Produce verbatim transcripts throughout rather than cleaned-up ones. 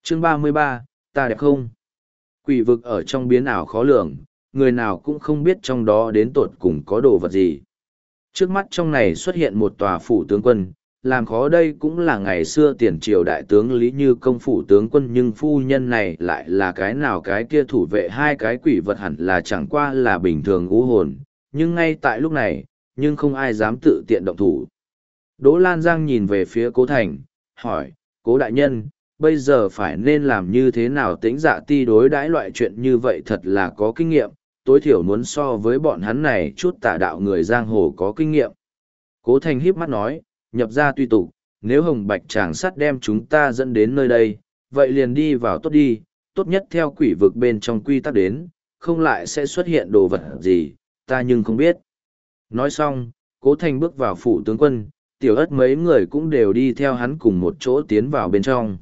Chương ba mươi ba, ta đẹp không? Quỷ vực ở trong biến ảo khó lường, người nào cũng không biết trong đó đến tột cùng có đồ vật gì. Trước mắt trong này xuất hiện một tòa phủ tướng quân, làm khó đây cũng là ngày xưa tiền triều đại tướng Lý Như Công phủ tướng quân, nhưng phu nhân này lại là cái nào cái kia thủ vệ hai cái quỷ vật hẳn là chẳng qua là bình thường u hồn, nhưng ngay tại lúc này, nhưng không ai dám tự tiện động thủ. Đỗ Lan Giang nhìn về phía Cố Thành, hỏi, Cố đại nhân, bây giờ phải nên làm như thế nào? Tĩnh Dạ Ti đối đãi loại chuyện như vậy thật là có kinh nghiệm, tối thiểu muốn so với bọn hắn này chút tà đạo người giang hồ có kinh nghiệm. Cố Thành híp mắt nói, nhập ra tùy tục, nếu Hồng Bạch Tràng Sắt đem chúng ta dẫn đến nơi đây, vậy liền đi vào tốt đi, tốt nhất theo quỷ vực bên trong quy tắc đến, không lại sẽ xuất hiện đồ vật gì, ta nhưng không biết. Nói xong, Cố Thành bước vào phủ tướng quân, tiểu ất mấy người cũng đều đi theo hắn cùng một chỗ tiến vào bên trong.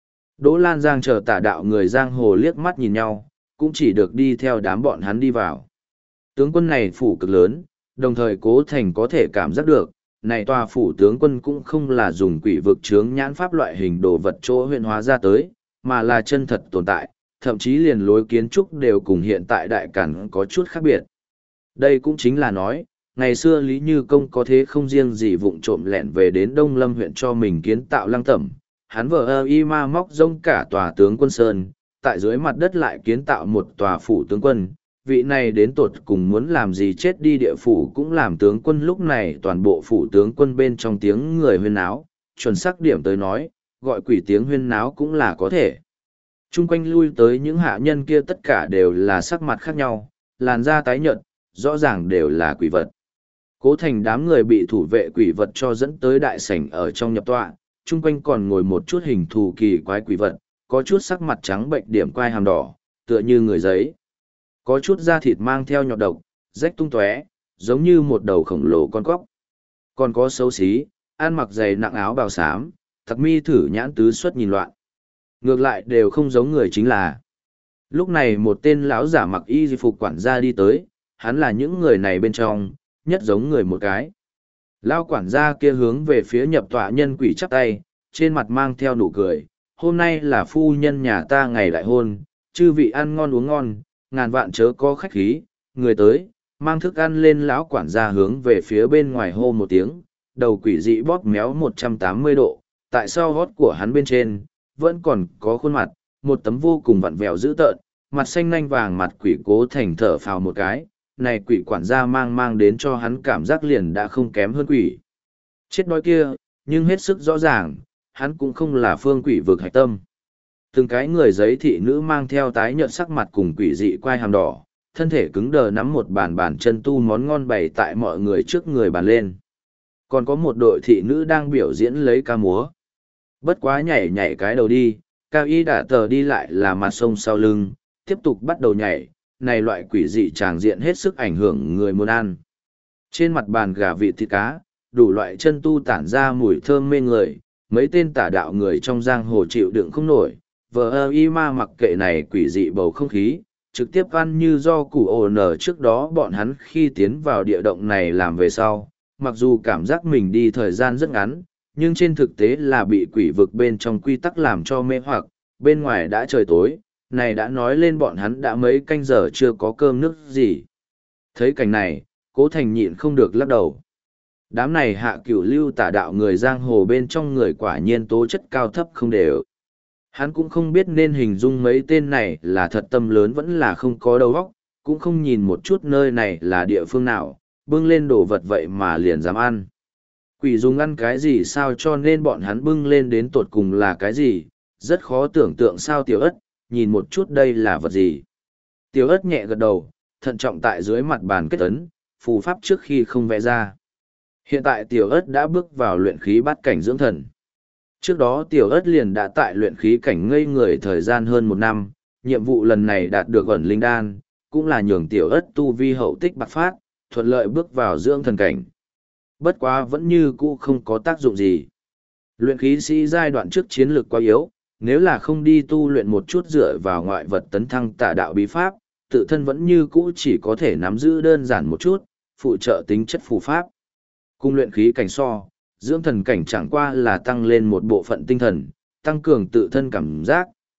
Đỗ Lan Giang chờ tả đạo người giang hồ liếc mắt nhìn nhau, cũng chỉ được đi theo đám bọn hắn đi vào. Tướng quân này phủ cực lớn, đồng thời Cố Thành có thể cảm giác được, này tòa phủ tướng quân cũng không là dùng quỷ vực chướng nhãn pháp loại hình đồ vật chỗ huyện hóa ra tới, mà là chân thật tồn tại, thậm chí liền lối kiến trúc đều cùng hiện tại đại cản có chút khác biệt. Đây cũng chính là nói, ngày xưa Lý Như Công có thế không riêng gì vụng trộm lẻn về đến Đông Lâm huyện cho mình kiến tạo lăng tẩm, hắn vợ ơ y ma móc rông cả tòa tướng quân sơn, tại dưới mặt đất lại kiến tạo một tòa phủ tướng quân. Vị này đến tột cùng muốn làm gì chết đi địa phủ cũng làm tướng quân, lúc này toàn bộ phủ tướng quân bên trong tiếng người huyên náo, chuẩn xác điểm tới nói, gọi quỷ tiếng huyên náo cũng là có thể. Trung quanh lui tới những hạ nhân kia tất cả đều là sắc mặt khác nhau, làn da tái nhợt, rõ ràng đều là quỷ vật. Cố Thành đám người bị thủ vệ quỷ vật cho dẫn tới đại sảnh ở trong nhập tọa, trung quanh còn ngồi một chút hình thù kỳ quái quỷ vật, có chút sắc mặt trắng bệnh điểm quai hàm đỏ, tựa như người giấy. Có chút da thịt mang theo nhọt độc, rách tung tóe, giống như một đầu khổng lồ con cóc. Còn có xấu xí, ăn mặc dày nặng áo bào xám, thật mi thử nhãn tứ xuất nhìn loạn. Ngược lại đều không giống người chính là. Lúc này một tên lão giả mặc y phục quản gia đi tới, hắn là những người này bên trong, nhất giống người một cái. Lão quản gia kia hướng về phía nhập tọa nhân quỷ chắp tay, trên mặt mang theo nụ cười. Hôm nay là phu nhân nhà ta ngày đại hôn, chư vị ăn ngon uống ngon, ngàn vạn chớ có khách khí, người tới, mang thức ăn lên. Lão quản gia hướng về phía bên ngoài hô một tiếng, đầu quỷ dị bóp méo một trăm tám mươi độ, tại sau hót của hắn bên trên, vẫn còn có khuôn mặt, một tấm vô cùng vặn vẹo dữ tợn, mặt xanh nanh vàng mặt quỷ. Cố Thành thở phào một cái, này quỷ quản gia mang mang đến cho hắn cảm giác liền đã không kém hơn quỷ chết đói kia, nhưng hết sức rõ ràng, hắn cũng không là phương quỷ vực hạch tâm. Từng cái người giấy thị nữ mang theo tái nhợt sắc mặt cùng quỷ dị quai hàm đỏ, thân thể cứng đờ nắm một bàn bàn chân tu món ngon bày tại mọi người trước người bàn lên. Còn có một đội thị nữ đang biểu diễn lấy ca múa. Bất quá nhảy nhảy cái đầu đi, cao y đã tờ đi lại là mặt sông sau lưng, tiếp tục bắt đầu nhảy, này loại quỷ dị tràng diện hết sức ảnh hưởng người muốn ăn. Trên mặt bàn gà vịt thịt cá, đủ loại chân tu tản ra mùi thơm mê người, mấy tên tả đạo người trong giang hồ chịu đựng không nổi, vờ ơ y ma mặc kệ này quỷ dị bầu không khí, trực tiếp ăn như do củ ồ nở. Trước đó bọn hắn khi tiến vào địa động này làm về sau, mặc dù cảm giác mình đi thời gian rất ngắn, nhưng trên thực tế là bị quỷ vực bên trong quy tắc làm cho mê hoặc, bên ngoài đã trời tối, này đã nói lên bọn hắn đã mấy canh giờ chưa có cơm nước gì. Thấy cảnh này, Cố Thành nhịn không được lắc đầu. Đám này hạ cửu lưu tả đạo người giang hồ bên trong người quả nhiên tố chất cao thấp không đều. Hắn cũng không biết nên hình dung mấy tên này là thật tâm lớn vẫn là không có đầu óc, cũng không nhìn một chút nơi này là địa phương nào, bưng lên đồ vật vậy mà liền dám ăn. Quỷ dùng ăn cái gì sao cho nên bọn hắn bưng lên đến tột cùng là cái gì, rất khó tưởng tượng. Sao Tiểu Ất, nhìn một chút đây là vật gì. Tiểu Ất nhẹ gật đầu, thận trọng tại dưới mặt bàn kết ấn, phù pháp trước khi không vẽ ra. Hiện tại Tiểu Ất đã bước vào luyện khí bát cảnh dưỡng thần. Trước đó Tiểu Ất liền đã tại luyện khí cảnh ngây người thời gian hơn một năm, nhiệm vụ lần này đạt được ẩn linh đan, cũng là nhường Tiểu Ất tu vi hậu tích bạc phát, thuận lợi bước vào dưỡng thần cảnh. Bất quá vẫn như cũ không có tác dụng gì. Luyện khí sĩ giai đoạn trước chiến lược quá yếu, nếu là không đi tu luyện một chút dựa vào ngoại vật tấn thăng tả đạo bí pháp, tự thân vẫn như cũ chỉ có thể nắm giữ đơn giản một chút, phụ trợ tính chất phù pháp. Cùng luyện khí cảnh so, dưỡng thần cảnh chẳng qua là tăng lên một bộ phận tinh thần, tăng cường tự thân cảm giác,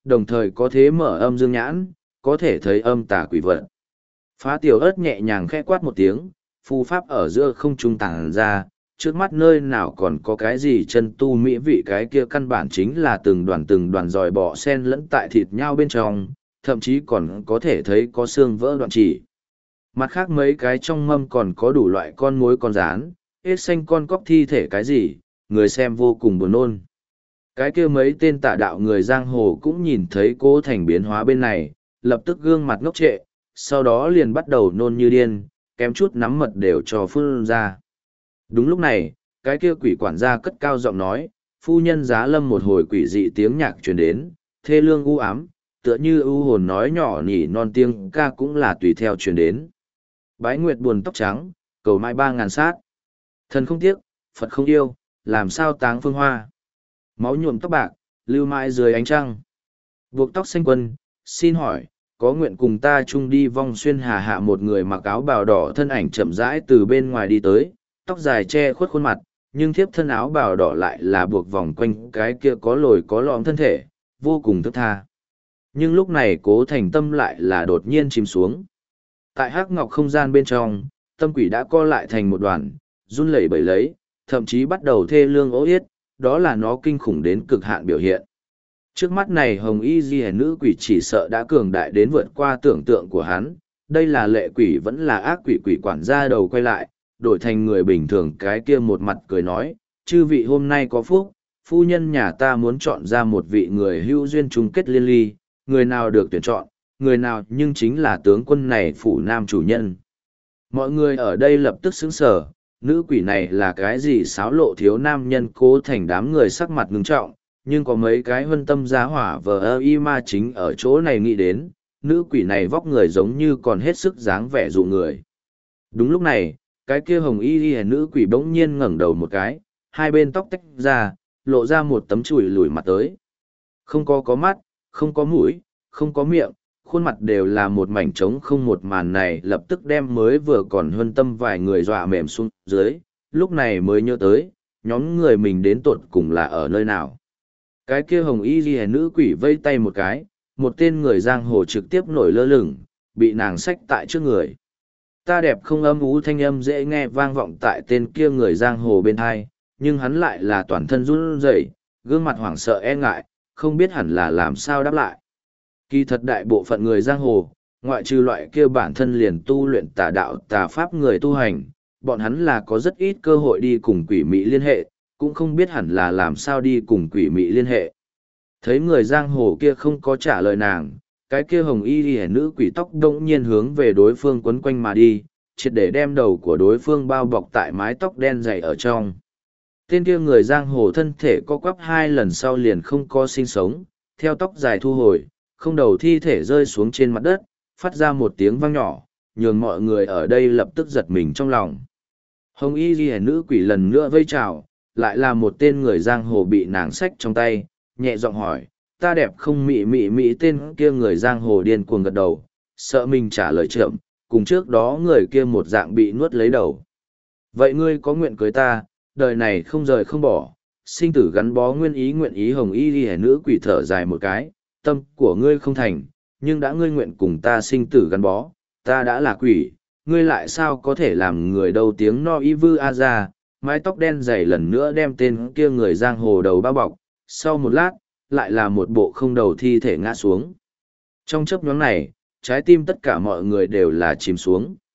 đồng thời có thế mở âm dương nhãn, có thể thấy âm tà quỷ vật. Phá tiểu ớt nhẹ nhàng khẽ quát một tiếng, phù pháp ở giữa không trung tàng ra, trước mắt nơi nào còn có cái gì chân tu mỹ vị, cái kia căn bản chính là từng đoàn từng đoàn dòi bọ sen lẫn tại thịt nhau bên trong, thậm chí còn có thể thấy có xương vỡ đoạn chỉ. Mặt khác mấy cái trong mâm còn có đủ loại con muối con rán, ếch xanh con cóc thi thể cái gì, người xem vô cùng buồn nôn. Cái kia mấy tên tà đạo người giang hồ cũng nhìn thấy Cố Thành biến hóa bên này, lập tức gương mặt ngốc trệ, sau đó liền bắt đầu nôn như điên, kém chút nắm mật đều cho phun ra. Đúng lúc này, cái kia quỷ quản gia cất cao giọng nói, phu nhân Giá Lâm, một hồi quỷ dị tiếng nhạc truyền đến, thê lương u ám, tựa như u hồn nói nhỏ nhỉ non tiếng ca cũng là tùy theo truyền đến. Bái Nguyệt buồn tóc trắng, cầu mai ba ngàn sát. Thần không tiếc, Phật không yêu, làm sao táng phương hoa. Máu nhuộm tóc bạc, lưu mãi dưới ánh trăng. Buộc tóc xanh quân, xin hỏi, có nguyện cùng ta chung đi vong xuyên hà hạ? Một người mặc áo bào đỏ thân ảnh chậm rãi từ bên ngoài đi tới, tóc dài che khuất khuôn mặt, nhưng thiếp thân áo bào đỏ lại là buộc vòng quanh cái kia có lồi có lõm thân thể, vô cùng thức tha. Nhưng lúc này Cố Thành tâm lại là đột nhiên chìm xuống. Tại hắc ngọc không gian bên trong, tâm quỷ đã co lại thành một đoàn, run lẩy bẩy lấy, thậm chí bắt đầu thê lương ố yết, đó là nó kinh khủng đến cực hạn biểu hiện. Trước mắt này hồng y di nữ quỷ chỉ sợ đã cường đại đến vượt qua tưởng tượng của hắn, đây là lệ quỷ vẫn là ác quỷ? Quỷ quản gia đầu quay lại, đổi thành người bình thường cái kia một mặt cười nói, chư vị hôm nay có phúc, phu nhân nhà ta muốn chọn ra một vị người hữu duyên chung kết liên ly, người nào được tuyển chọn, người nào nhưng chính là tướng quân này phủ nam chủ nhân. Mọi người ở đây lập tức sững sờ, nữ quỷ này là cái gì xáo lộ thiếu nam nhân? Cố Thành đám người sắc mặt ngưng trọng, nhưng có mấy cái huân tâm giá hỏa vờ ơ y ma chính ở chỗ này nghĩ đến, nữ quỷ này vóc người giống như còn hết sức dáng vẻ dụ người. Đúng lúc này, cái kia hồng y y nữ quỷ bỗng nhiên ngẩng đầu một cái, hai bên tóc tách ra, lộ ra một tấm chùi lùi mặt tới. Không có có mắt, không có mũi, không có miệng, khuôn mặt đều là một mảnh trống không. Một màn này lập tức đem mới vừa còn huân tâm vài người dọa mềm xuống dưới, lúc này mới nhớ tới, nhóm người mình đến tột cùng là ở nơi nào. Cái kia hồng y ghi nữ quỷ vây tay một cái, một tên người giang hồ trực tiếp nổi lơ lửng, bị nàng xách tại trước người. Ta đẹp không âm ú thanh âm dễ nghe vang vọng tại tên kia người giang hồ bên hai, nhưng hắn lại là toàn thân run rẩy, gương mặt hoảng sợ e ngại, không biết hẳn là làm sao đáp lại. Kỳ thật đại bộ phận người giang hồ, ngoại trừ loại kia bản thân liền tu luyện tà đạo tà pháp người tu hành, bọn hắn là có rất ít cơ hội đi cùng quỷ mị liên hệ, cũng không biết hẳn là làm sao đi cùng quỷ mị liên hệ. Thấy người giang hồ kia không có trả lời nàng, cái kia hồng y y nữ quỷ tóc đông nhiên hướng về đối phương quấn quanh mà đi, triệt để đem đầu của đối phương bao bọc tại mái tóc đen dày ở trong. Tên kia người giang hồ thân thể co quắp hai lần sau liền không có sinh sống, theo tóc dài thu hồi, không đầu thi thể rơi xuống trên mặt đất, phát ra một tiếng vang nhỏ, nhường mọi người ở đây lập tức giật mình trong lòng. Hồng y ghi nữ quỷ lần nữa vây trào, lại là một tên người giang hồ bị nàng xách trong tay, nhẹ giọng hỏi, ta đẹp không? Mị mị mị. Tên kia người giang hồ điên cuồng gật đầu, sợ mình trả lời chậm, cùng trước đó người kia một dạng bị nuốt lấy đầu. Vậy ngươi có nguyện cưới ta, đời này không rời không bỏ, sinh tử gắn bó nguyên ý? Nguyện ý. Hồng y ghi nữ quỷ thở dài một cái, tâm của ngươi không thành, nhưng đã ngươi nguyện cùng ta sinh tử gắn bó, ta đã là quỷ, ngươi lại sao có thể làm người đâu? Tiếng no y vư a ra, mái tóc đen dày lần nữa đem tên kia người giang hồ đầu bao bọc, sau một lát, lại là một bộ không đầu thi thể ngã xuống. Trong chớp nhoáng này, trái tim tất cả mọi người đều là chìm xuống.